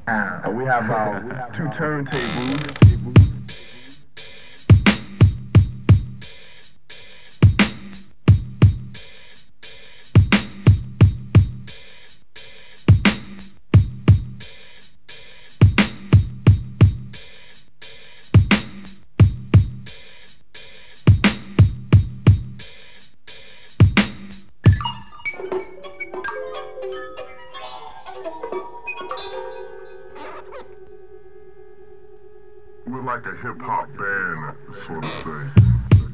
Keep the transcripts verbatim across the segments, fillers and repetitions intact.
Uh, we have our two turntables. We're like a hip-hop band, sort of thing.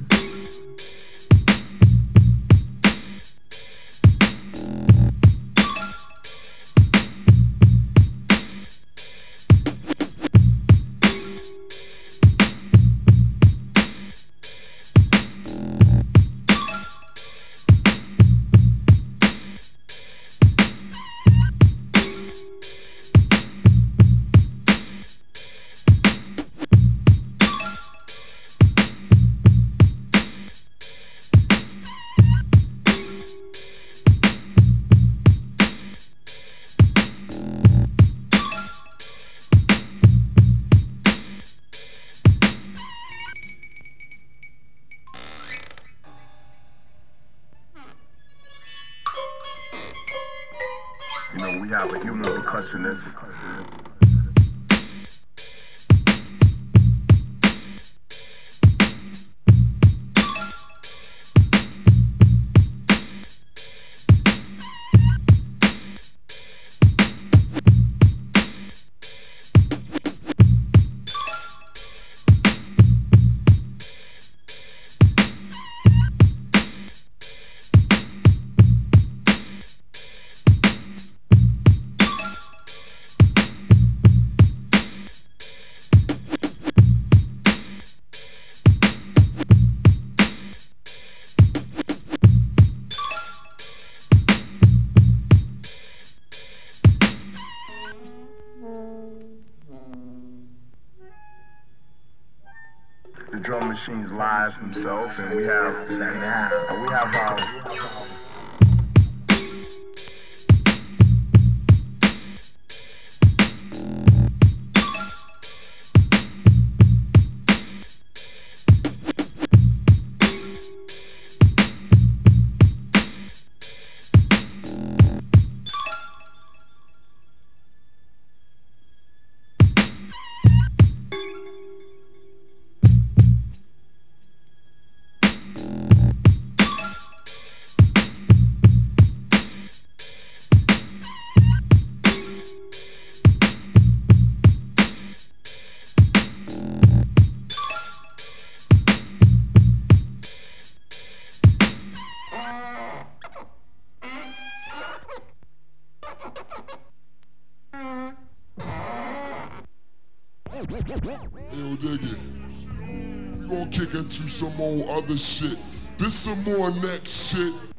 You know, we have a human percussionist. The drum machine's live himself, and we have, and we have our. Yo, dig it. We gonna kick into some more other shit. This some more next shit.